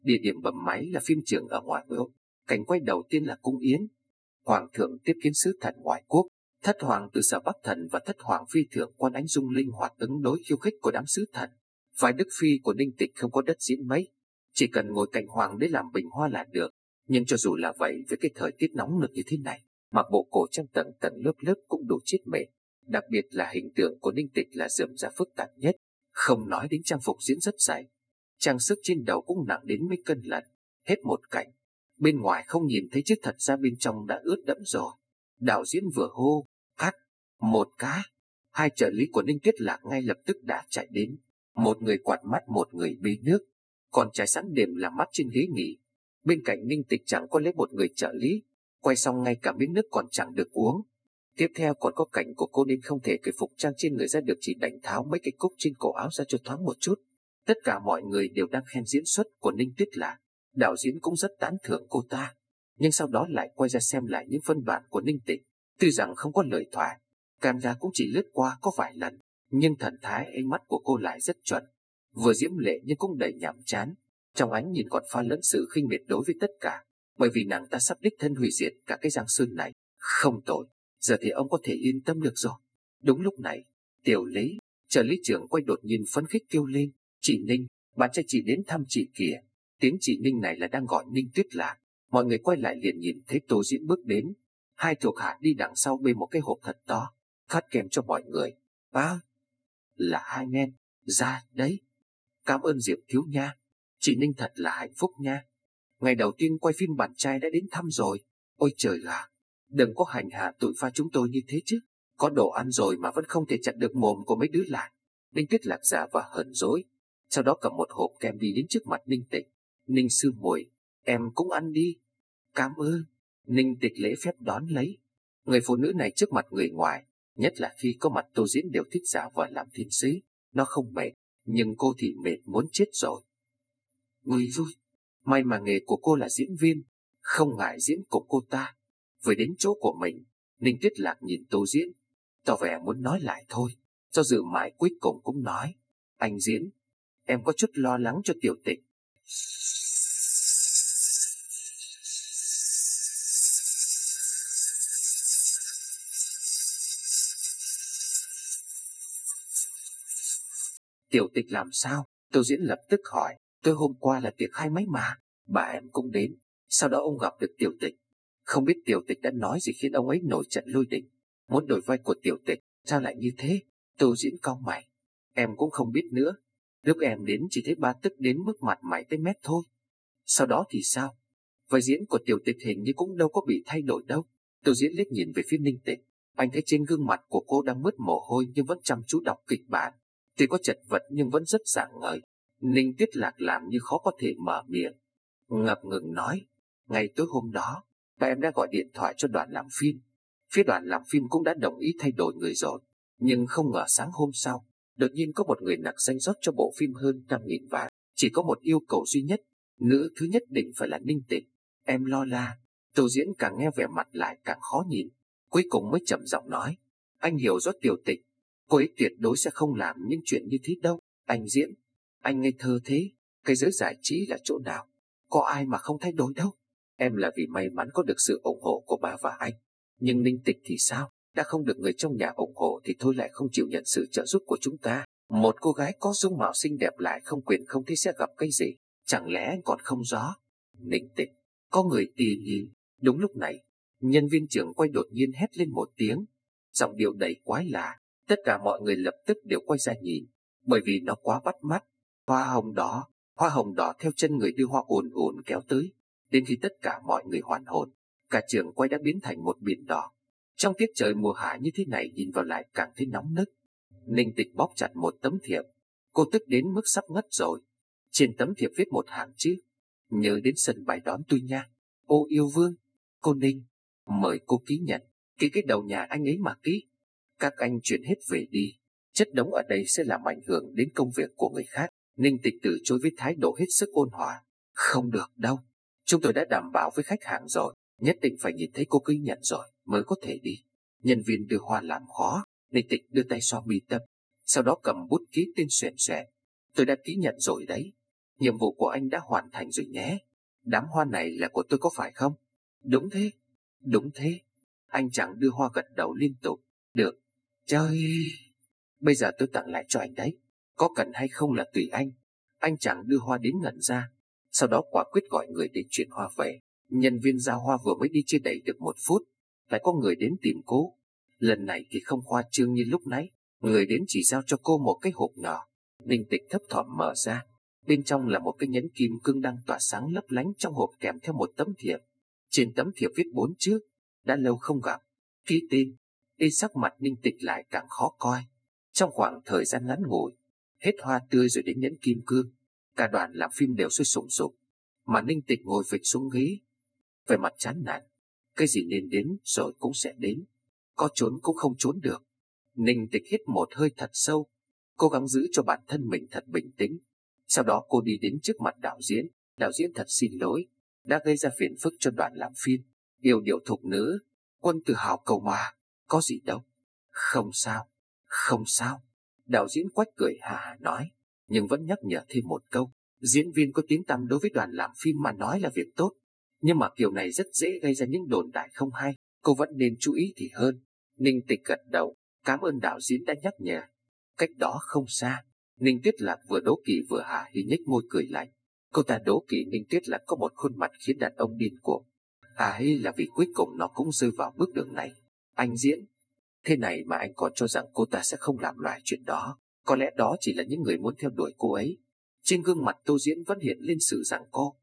Địa điểm bấm máy là phim trường ở ngoại ô. Cảnh quay đầu tiên là cung yến. Hoàng thượng tiếp kiến sứ thần ngoại quốc. Thất hoàng từ Sở Bắc Thần và thất hoàng phi thượng Quan Ánh Dung linh hoạt ứng đối khiêu khích của đám sứ thần. Phái Đức Phi của Ninh Tịch không có đất diễn mấy, chỉ cần ngồi cạnh hoàng đế làm bình hoa là được. Nhưng cho dù là vậy, với cái thời tiết nóng nực như thế này, mặc bộ cổ trang tầng tầng lớp lớp cũng đủ chết mệt. Đặc biệt là hình tượng của Ninh Tịch là rườm rà phức tạp nhất, không nói đến trang phục diễn rất dày. Trang sức trên đầu cũng nặng đến mấy cân lận. Hết một cảnh, bên ngoài không nhìn thấy chứ thật ra bên trong đã ướt đẫm rồi. Đạo diễn vừa hô cắt một cái, hai trợ lý của Ninh Tuyết Lạc ngay lập tức đã chạy đến. Một người quạt mắt, một người bê nước, còn trải sẵn đệm làm mắt trên ghế nghỉ. Bên cạnh Ninh Tịch chẳng có lấy một người trợ lý, quay xong ngay cả miếng nước còn chẳng được uống. Tiếp theo còn có cảnh của cô nên không thể cởi phục trang trên người ra được, chỉ đành tháo mấy cái cúc trên cổ áo ra cho thoáng một chút. Tất cả mọi người đều đang khen diễn xuất của Ninh Tuyết Lạc. Đạo diễn cũng rất tán thưởng cô ta, nhưng sau đó lại quay ra xem lại những phân bản của Ninh Tịch. Tuy rằng không có lời thoại, camera cũng chỉ lướt qua có vài lần, nhưng thần thái ánh mắt của cô lại rất chuẩn, vừa diễm lệ nhưng cũng đầy nhàm chán. Trong ánh nhìn còn pha lẫn sự khinh miệt đối với tất cả, bởi vì nàng ta sắp đích thân hủy diệt cả cái Giang Sơn này. Không tội, giờ thì ông có thể yên tâm được rồi. Đúng lúc này, Tiểu Lý, trợ lý trưởng quay đột nhiên phấn khích kêu lên: "Chị Ninh, bạn trai chị đến thăm chị kìa." Tiếng chị Ninh này là đang gọi Ninh Tuyết Lạc. Mọi người quay lại liền nhìn thấy Tô Diễn bước đến. Hai thuộc hạ đi đằng sau bê một cái hộp thật to, phát kèm cho mọi người: "Là hai men, ra đấy. Cảm ơn Diệp thiếu nha. Chị Ninh thật là hạnh phúc nha. Ngày đầu tiên quay phim bạn trai đã đến thăm rồi. Ôi trời ạ, đừng có hành hạ tụi pha chúng tôi như thế chứ. Có đồ ăn rồi mà vẫn không thể chặn được mồm của mấy đứa lại." Ninh Tuyết Lạc giả và hờn dỗi, sau đó cầm một hộp kem đi đến trước mặt Ninh Tịch. "Ninh sư muội, em cũng ăn đi." "Cảm ơn." Ninh Tịch lễ phép đón lấy. Người phụ nữ này trước mặt người ngoài, nhất là khi có mặt Tô Diễn, đều thích giả vờ làm thiên sứ. Nó không mệt, nhưng cô thì mệt muốn chết rồi. Ui vui, may mà nghề của cô là diễn viên, không ngại diễn cùng cô ta. Vừa đến chỗ của mình, Ninh Tuyết Lạc nhìn Tô Diễn, tỏ vẻ muốn nói lại thôi. Do dự mãi cuối cùng cũng nói: "Anh Diễn, em có chút lo lắng cho Tiểu Tịch." "Tiểu Tịch làm sao?" Tô Diễn lập tức hỏi. "Tôi hôm qua là tiệc khai máy mà, bà em cũng đến. Sau đó ông gặp được Tiểu Tịch. Không biết Tiểu Tịch đã nói gì khiến ông ấy nổi trận lôi đình, muốn đổi vai của Tiểu Tịch. Sao lại như thế?" Tô Diễn cau mày. "Em cũng không biết nữa. Lúc em đến chỉ thấy ba tức đến mức mặt mày tới mét thôi." "Sau đó thì sao?" "Vai diễn của Tiểu Tịch hình như cũng đâu có bị thay đổi đâu." Tô Diễn liếc nhìn về phía Ninh Tịch. Anh thấy trên gương mặt của cô đang mướt mồ hôi nhưng vẫn chăm chú đọc kịch bản. Tuy có chật vật nhưng vẫn rất rạng ngời. Ninh Tuyết Lạc làm như khó có thể mở miệng, ngập ngừng nói: "Ngày tối hôm đó, ba em đã gọi điện thoại cho đoàn làm phim. Phía đoàn làm phim cũng đã đồng ý thay đổi người rồi. Nhưng không ngờ sáng hôm sau, đột nhiên có một người nặc danh rót cho bộ phim hơn 100.000 vạn. Chỉ có một yêu cầu duy nhất, nữ thứ nhất định phải là Ninh Tịch." Em lo la. Tô Diễn càng nghe vẻ mặt lại càng khó nhìn, cuối cùng mới chậm giọng nói: "Anh hiểu rõ Tiểu Tịch, cô ấy tuyệt đối sẽ không làm những chuyện như thế đâu. Anh Diễn, anh ngây thơ thế. Cái giới giải trí là chỗ nào, có ai mà không thay đổi đâu. Em là vì may mắn có được sự ủng hộ của ba và anh. Nhưng Ninh Tịch thì sao? Đã không được người trong nhà ủng hộ thì thôi lại không chịu nhận sự trợ giúp của chúng ta. Một cô gái có dung mạo xinh đẹp lại không quyền không thế sẽ gặp cái gì? Chẳng lẽ anh còn không rõ?" "Ninh Tịch, có người tỉ nhìn." Đúng lúc này, nhân viên trưởng quay đột nhiên hét lên một tiếng, giọng điệu đầy quái lạ. Tất cả mọi người lập tức đều quay ra nhìn, bởi vì nó quá bắt mắt. Hoa hồng đỏ theo chân người đưa hoa ùn ùn kéo tới. Đến khi tất cả mọi người hoàn hồn, cả trường quay đã biến thành một biển đỏ. Trong tiết trời mùa hạ như thế này, nhìn vào lại càng thấy nóng nức. Ninh Tịch bóp chặt một tấm thiệp, cô tức đến mức sắp ngất rồi. Trên tấm thiệp viết một hàng chữ: "Nhớ đến sân bay đón tôi nha. Ô yêu vương, cô Ninh, mời cô ký nhận. Ký cái đầu nhà anh ấy mà ký. Các anh chuyển hết về đi. Chất đống ở đây sẽ làm ảnh hưởng đến công việc của người khác." Ninh Tịch từ chối với thái độ hết sức ôn hòa. "Không được đâu. Chúng tôi đã đảm bảo với khách hàng rồi, nhất định phải nhìn thấy cô ký nhận rồi mới có thể đi." Nhân viên đưa hoa làm khó. Ninh Tịch đưa tay xoa mi tâm, sau đó cầm bút ký tên xoẹn xoẹn. "Tôi đã ký nhận rồi đấy." Nhiệm vụ của anh đã hoàn thành rồi nhé. Đám hoa này là của tôi có phải không? Đúng thế, đúng thế. Anh chàng đưa hoa gật đầu liên tục. Được, trời, bây giờ tôi tặng lại cho anh đấy. Có cần hay không là tùy anh. Anh chàng đưa hoa đến ngẩn ra. Sau đó quả quyết gọi người để chuyển hoa về. Nhân viên giao hoa vừa mới đi chưa đầy được 1 phút, lại có người đến tìm cô. Lần này thì không khoa trương như lúc nãy. Người đến chỉ giao cho cô một cái hộp nhỏ. Ninh Tịch thấp thỏm mở ra. Bên trong là một cái nhẫn kim cương đang tỏa sáng lấp lánh, trong hộp kèm theo một tấm thiệp. Trên tấm thiệp viết 4 chữ: đã lâu không gặp. Ký tên. Sắc mặt Ninh Tịch lại càng khó coi. Trong khoảng thời gian ngắn ngủi, hết hoa tươi rồi đến nhẫn kim cương, cả đoàn làm phim đều sôi sùng sục, mà Ninh Tịch ngồi phịch xuống ghế, về mặt chán nản. Cái gì nên đến rồi cũng sẽ đến, có trốn cũng không trốn được. Ninh Tịch hít một hơi thật sâu, cố gắng giữ cho bản thân mình thật bình tĩnh. Sau đó cô đi đến trước mặt đạo diễn. Đạo diễn thật xin lỗi, đã gây ra phiền phức cho đoàn làm phim. Yêu điệu thục nữ, Quân tự hào cầu mà, có gì đâu. Không sao, không sao. Đạo diễn Quách cười hà hà nói, nhưng vẫn nhắc nhở thêm một câu. Diễn viên có tiếng tăm đối với đoàn làm phim mà nói là việc tốt, nhưng mà kiểu này rất dễ gây ra những đồn đại không hay. Cô vẫn nên chú ý thì hơn. Ninh Tịch gật đầu, cảm ơn đạo diễn đã nhắc nhở. Cách đó không xa, Ninh Tuyết Lạc vừa đố kỵ vừa hả hí nhếch môi cười lạnh. Cô ta đố kỵ Ninh Tuyết Lạc có một khuôn mặt khiến đàn ông điên cuồng. Hay là vì cuối cùng nó cũng rơi vào bước đường này. Anh diễn thế này mà anh còn cho rằng cô ta sẽ không làm loại chuyện đó. Có lẽ đó chỉ là những người muốn theo đuổi cô ấy. Trên gương mặt Tô Diễn vẫn hiện lên sự giằng co.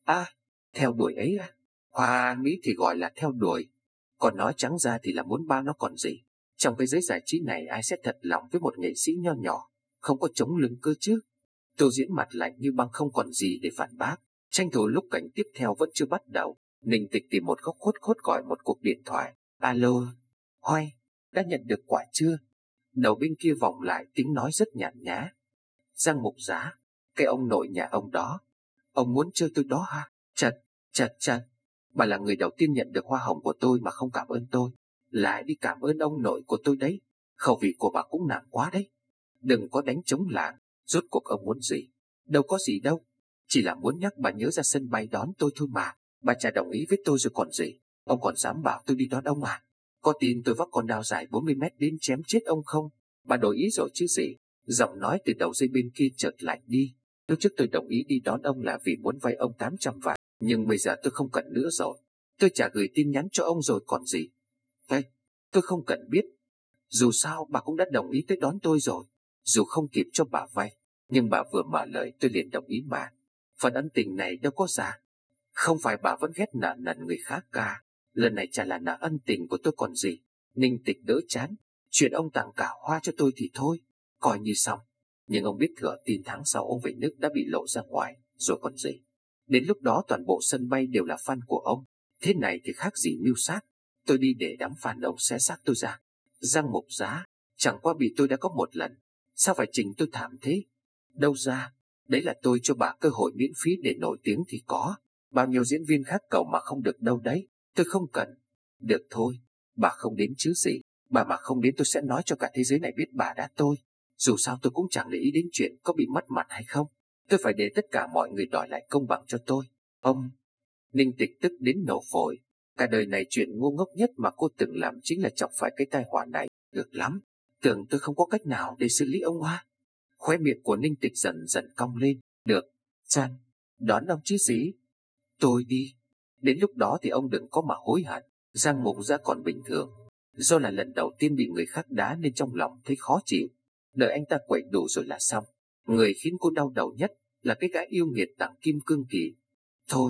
Theo đuổi ấy à? Hoa Mỹ thì gọi là theo đuổi, còn nói trắng ra thì là muốn bao nó còn gì. Trong cái giới giải trí này ai sẽ thật lòng với một nghệ sĩ nho nhỏ, không có chống lưng cơ chứ? Tô Diễn mặt lạnh như băng, không còn gì để phản bác. Tranh thủ lúc cảnh tiếp theo vẫn chưa bắt đầu, Ninh Tịch tìm một góc khuất khuất gọi một cuộc điện thoại. Alo, Hoài, đã nhận được quả chưa? Đầu bên kia vọng lại tiếng nói rất nhàn nhã. Giang Mục Giá, cái ông nội nhà ông đó, ông muốn chơi tôi đó ha? Chật, bà là người đầu tiên nhận được hoa hồng của tôi mà không cảm ơn tôi, lại đi cảm ơn ông nội của tôi đấy. Khẩu vị của bà cũng nặng quá đấy. Đừng có đánh trống lảng, rốt cuộc ông muốn gì? Đâu có gì đâu, chỉ là muốn nhắc bà nhớ ra sân bay đón tôi thôi mà. Bà chả đồng ý với tôi rồi còn gì. Ông còn dám bảo tôi đi đón ông à? Có tin tôi vác con đao dài 40 mét đến chém chết ông không? Bà đổi ý rồi chứ gì? Giọng nói từ đầu dây bên kia chợt lạnh đi. Lúc trước tôi đồng ý đi đón ông là vì muốn vay ông 800 vạn, nhưng bây giờ tôi không cần nữa rồi. Tôi chả gửi tin nhắn cho ông rồi còn gì. Đây, tôi không cần biết. Dù sao bà cũng đã đồng ý tới đón tôi rồi. Dù không kịp cho bà vay, nhưng bà vừa mở lời tôi liền đồng ý mà. Phần ân tình này đâu có giả. Không phải bà vẫn ghét nợ nần người khác cả. Lần này chả là nợ ân tình của tôi còn gì. Ninh Tịch đỡ chán. Chuyện ông tặng cả hoa cho tôi thì thôi, coi như xong. Nhưng ông biết thừa tin tháng sau ông về nước đã bị lộ ra ngoài rồi còn gì. Đến lúc đó toàn bộ sân bay đều là fan của ông. Thế này thì khác gì mưu sát. Tôi đi để đám fan ông xé xác tôi ra. Giang Mục Giá, chẳng qua bị tôi đã có một lần, sao phải trình tôi thảm thế? Đâu ra, đấy là tôi cho bà cơ hội miễn phí để nổi tiếng thì có. Bao nhiêu diễn viên khác cầu mà không được đâu đấy. Tôi không cần. Được thôi, bà không đến chứ gì. Bà mà không đến tôi sẽ nói cho cả thế giới này biết bà đã tôi. Dù sao tôi cũng chẳng để ý đến chuyện có bị mất mặt hay không. Tôi phải để tất cả mọi người đòi lại công bằng cho tôi. Ông, Ninh Tịch tức đến nổ phổi. Cả đời này chuyện ngu ngốc nhất mà cô từng làm chính là chọc phải cái tai họa này. Được lắm, tưởng tôi không có cách nào để xử lý ông à? Khóe miệng của Ninh Tịch dần dần cong lên. Được, Chan, đón ông chứ gì. Tôi đi. Đến lúc đó thì ông đừng có mà hối hận. Giang Mục Giá còn bình thường, do là lần đầu tiên bị người khác đá nên trong lòng thấy khó chịu. Đợi anh ta quậy đủ rồi là xong. Người khiến cô đau đầu nhất là cái gã yêu nghiệt đặng Kim Cương Kỳ. Thôi,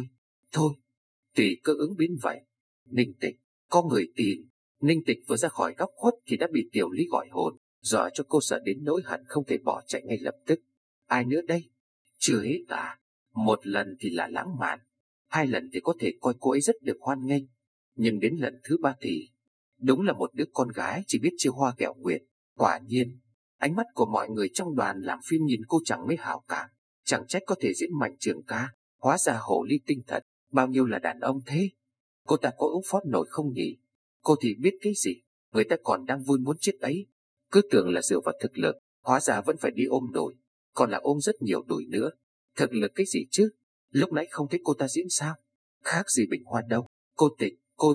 tùy cơ ứng biến vậy. Ninh Tịch, có người tin. Ninh Tịch vừa ra khỏi góc khuất thì đã bị Tiểu Lý gọi hồn, dọa cho cô sợ đến nỗi hận không thể bỏ chạy ngay lập tức. Ai nữa đây? Chưa hết à? Một lần thì là lãng mạn, 2 lần thì có thể coi cô ấy rất được hoan nghênh, nhưng đến lần thứ 3 thì đúng là một đứa con gái chỉ biết chia hoa ghẹo nguyệt. Quả nhiên, ánh mắt của mọi người trong đoàn làm phim nhìn cô chẳng mấy hảo cảm. Chẳng trách có thể diễn Mạnh Trường Ca, hóa ra hồ ly tinh thật. Bao nhiêu là đàn ông thế? Cô ta có ứng phó nổi không nhỉ? Cô thì biết cái gì, người ta còn đang vui muốn chết ấy. Cứ tưởng là dựa vào thực lực, hóa ra vẫn phải đi ôm đùi, còn là ôm rất nhiều đùi nữa. Thực lực cái gì chứ? Lúc nãy không thấy cô ta diễn sao? Khác gì Bình Hoa đâu. Cô Tịch, cô...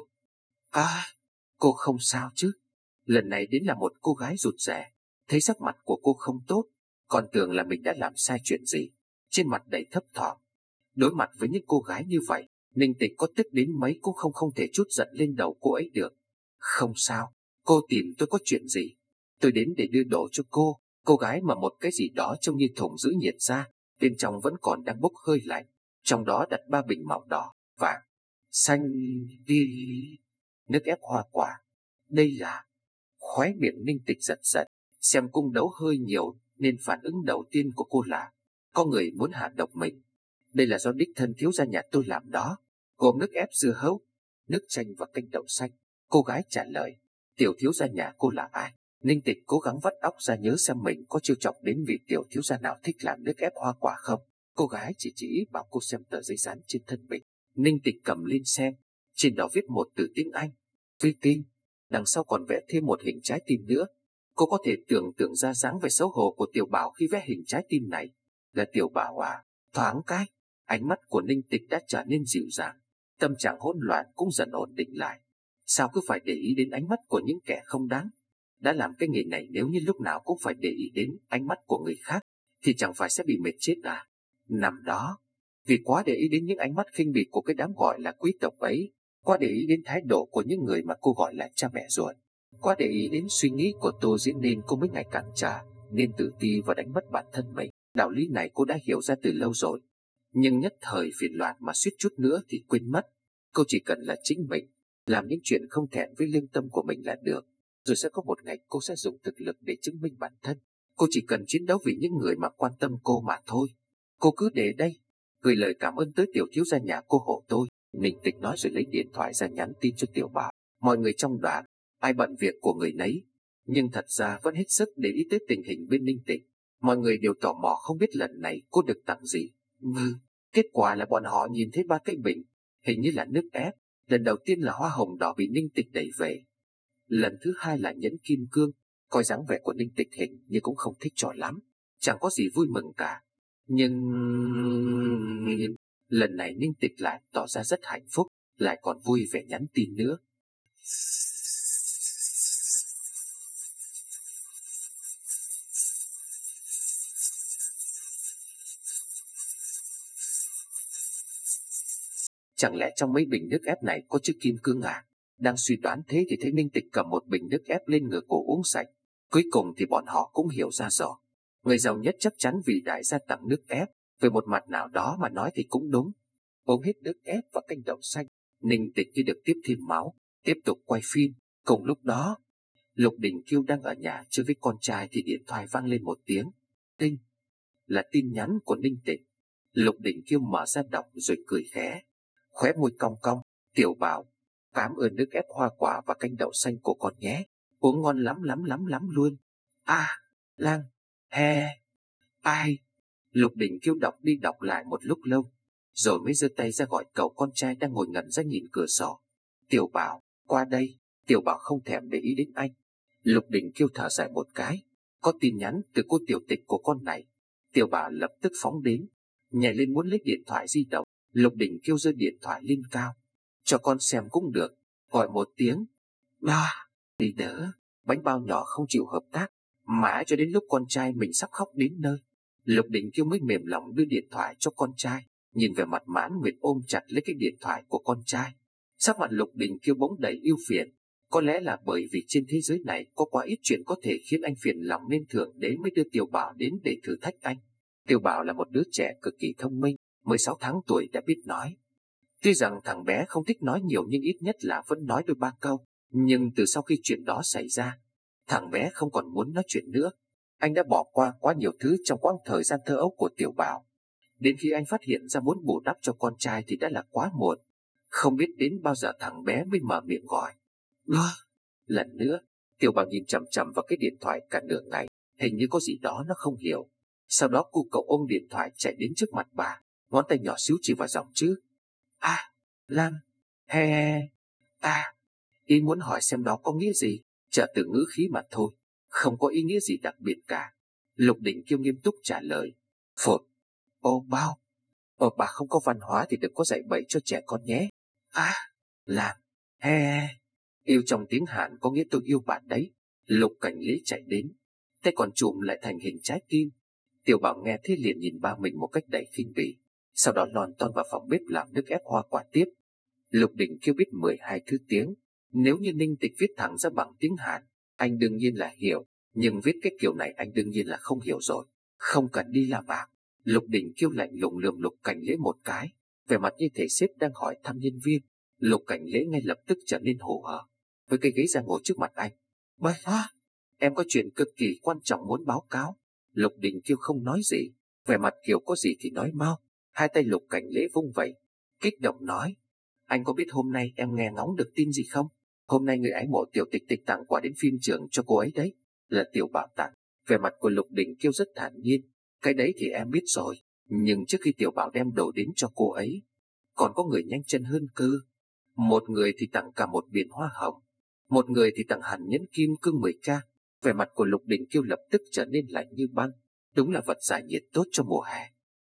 À, cô không sao chứ? Lần này đến là một cô gái rụt rè. Thấy sắc mặt của cô không tốt, còn tưởng là mình đã làm sai chuyện gì. Trên mặt đầy thấp thỏm. Đối mặt với những cô gái như vậy, Ninh Tịch có tức đến mấy cũng không thể trút giận lên đầu cô ấy được. Không sao, cô tìm tôi có chuyện gì? Tôi đến để đưa đồ cho cô gái mà một cái gì đó trông như thùng giữ nhiệt ra, bên trong vẫn còn đang bốc hơi lạnh. Trong đó đặt 3 bình màu đỏ, vàng, xanh, đi, nước ép hoa quả. Đây là... Khóe miệng Ninh Tịch giật giật, xem cung đấu hơi nhiều nên phản ứng đầu tiên của cô là có người muốn hạ độc mình. Đây là do đích thân thiếu gia nhà tôi làm đó, gồm nước ép dưa hấu, nước chanh và canh đậu xanh. Cô gái trả lời, tiểu thiếu gia nhà cô là ai? Ninh Tịch cố gắng vắt óc ra nhớ xem mình có trêu chọc đến vị tiểu thiếu gia nào thích làm nước ép hoa quả không. Cô gái chỉ bảo cô xem tờ giấy dán trên thân mình. Ninh Tịch cầm lên xem, trên đó viết một từ tiếng Anh, Thủy Tinh. Đằng sau còn vẽ thêm một hình trái tim nữa. Cô có thể tưởng tượng ra dáng vẻ xấu hổ của Tiểu Bảo khi vẽ hình trái tim này. Là Tiểu Bảo à? Thoáng cái, ánh mắt của Ninh Tịch đã trở nên dịu dàng, tâm trạng hỗn loạn cũng dần ổn định lại. Sao cứ phải để ý đến ánh mắt của những kẻ không đáng? Đã làm cái nghề này nếu như lúc nào cũng phải để ý đến ánh mắt của người khác thì chẳng phải sẽ bị mệt chết à? Năm đó, vì quá để ý đến những ánh mắt khinh bỉ của cái đám gọi là quý tộc ấy, quá để ý đến thái độ của những người mà cô gọi là cha mẹ ruột, quá để ý đến suy nghĩ của Tô Diễn nên cô mới ngày càng nên tự ti và đánh mất bản thân mình. Đạo lý này cô đã hiểu ra từ lâu rồi, nhưng nhất thời phiền loạn mà suýt chút nữa thì quên mất. Cô chỉ cần là chính mình, làm những chuyện không thẹn với lương tâm của mình là được. Rồi sẽ có một ngày cô sẽ dùng thực lực để chứng minh bản thân. Cô chỉ cần chiến đấu vì những người mà quan tâm cô mà thôi. Cô cứ để đây, gửi lời cảm ơn tới tiểu thiếu gia nhà cô hộ tôi. Ninh Tịch nói rồi lấy điện thoại ra nhắn tin cho Tiểu Bảo. Mọi người trong đoàn, ai bận việc của người nấy, nhưng thật ra vẫn hết sức để ý tới tình hình bên Ninh Tịch. Mọi người đều tò mò không biết lần này cô được tặng gì. Kết quả là bọn họ nhìn thấy 3 cái bình, hình như là nước ép. Lần đầu tiên là hoa hồng đỏ bị Ninh Tịch đẩy về. Lần thứ hai là nhẫn kim cương. Coi dáng vẻ của Ninh Tịch hình như cũng không thích cho lắm, chẳng có gì vui mừng cả. Nhưng lần này Ninh Tịch lại tỏ ra rất hạnh phúc, lại còn vui vẻ nhắn tin nữa. Chẳng lẽ trong mấy bình nước ép này có chữ kim cương à? Đang suy đoán thế thì thấy Ninh Tịch cầm một bình nước ép lên ngửa cổ uống sạch. Cuối cùng thì bọn họ cũng hiểu ra rồi. Người giàu nhất chắc chắn vì đại gia tặng nước ép. Về một mặt nào đó mà nói thì cũng đúng. Uống hết nước ép và canh đậu xanh, Ninh Tịch như được tiếp thêm máu, tiếp tục quay phim. Cùng lúc đó, Lục Đình Kiêu đang ở nhà chơi với con trai thì điện thoại vang lên một tiếng. Tinh, là tin nhắn của Ninh Tịch. Lục Đình Kiêu mở ra đọc rồi cười khẽ, khóe môi cong cong. Tiểu Bảo, cảm ơn nước ép hoa quả và canh đậu xanh của con nhé, uống ngon lắm luôn. À, Lang, he, ai? Lục Đình Kiêu đọc đi đọc lại một lúc lâu, rồi mới giơ tay ra gọi cậu con trai đang ngồi ngẩn ra nhìn cửa sổ. Tiểu Bảo, qua đây. Tiểu Bảo không thèm để ý đến anh. Lục Đình Kiêu thở dài một cái, có tin nhắn từ cô tiểu tịch của con này. Tiểu Bảo lập tức phóng đến, nhảy lên muốn lấy điện thoại di động. Lục Đình Kiêu giơ điện thoại lên cao, cho con xem cũng được, gọi một tiếng. Đi đỡ, bánh bao nhỏ không chịu hợp tác, mãi cho đến lúc con trai mình sắp khóc đến nơi, Lục Đình Kiêu mới mềm lòng đưa điện thoại cho con trai. Nhìn về mặt Mãn Nguyệt ôm chặt lấy cái điện thoại của con trai, sắc mặt Lục Đình Kiêu bỗng đầy ưu phiền. Có lẽ là bởi vì trên thế giới này có quá ít chuyện có thể khiến anh phiền lòng nên thượng đế mới đưa Tiểu Bảo đến để thử thách anh. Tiểu Bảo là một đứa trẻ cực kỳ thông minh, 16 tháng tuổi đã biết nói. Tuy rằng thằng bé không thích nói nhiều nhưng ít nhất là vẫn nói đôi ba câu. Nhưng từ sau khi chuyện đó xảy ra, thằng bé không còn muốn nói chuyện nữa. Anh đã bỏ qua quá nhiều thứ trong quãng thời gian thơ ấu của Tiểu Bảo. Đến khi anh phát hiện ra muốn bù đắp cho con trai thì đã là quá muộn. Không biết đến bao giờ thằng bé mới mở miệng gọi. Lần nữa, Tiểu Bảo nhìn chằm chằm vào cái điện thoại cả nửa ngày, hình như có gì đó nó không hiểu. Sau đó cu cậu ôm điện thoại chạy đến trước mặt bà, ngón tay nhỏ xíu chỉ vào dòng chữ. Lam, he, ý muốn hỏi xem đó có nghĩa gì, trợ từ ngữ khí mà thôi, không có ý nghĩa gì đặc biệt cả. Lục Đình Kiêu nghiêm túc trả lời. Phột, Ô Bao, bà không có văn hóa thì đừng có dạy bậy cho trẻ con nhé. À, làm, he, yêu trong tiếng Hàn có nghĩa tôi yêu bạn đấy. Lục Cảnh Lý chạy đến, tay còn chụm lại thành hình trái tim. Tiểu Bảo nghe thế liền nhìn ba mình một cách đầy khinh bỉ, sau đó lon ton vào phòng bếp làm nước ép hoa quả tiếp. Lục Đình Kiêu biết 12 thứ tiếng, nếu như Ninh Tịch viết thẳng ra bằng tiếng Hàn, anh đương nhiên là hiểu, nhưng viết cái kiểu này anh đương nhiên là không hiểu rồi. Không cần đi làm bạc. Lục Đình Kiêu lạnh lùng lườm Lục Cảnh Lễ một cái, vẻ mặt như thể sếp đang hỏi thăm nhân viên. Lục Cảnh Lễ ngay lập tức trở nên hổ hở, với cây ghế ra ngồi trước mặt anh. Bậy ha, em có chuyện cực kỳ quan trọng muốn báo cáo. Lục Đình Kiêu không nói gì, vẻ mặt kiểu có gì thì nói mau. Hai tay Lục Cảnh Lễ vung vẩy, kích động nói: Anh có biết hôm nay em nghe ngóng được tin gì không? Hôm nay người ái mộ Tiểu Tịch Tịch tặng quà đến phim trường cho cô ấy đấy. Là Tiểu Bảo tặng. Vẻ mặt của Lục Đình Kiêu rất thản nhiên. Cái đấy thì em biết rồi. Nhưng trước khi Tiểu Bảo đem đồ đến cho cô ấy, còn có người nhanh chân hơn cơ. Một người thì tặng cả một biển hoa hồng, một người thì tặng hẳn nhẫn kim cương 10K. Vẻ mặt của Lục Đình Kiêu lập tức trở nên lạnh như băng. Đúng là vật giải nhiệt tốt cho mùa hè.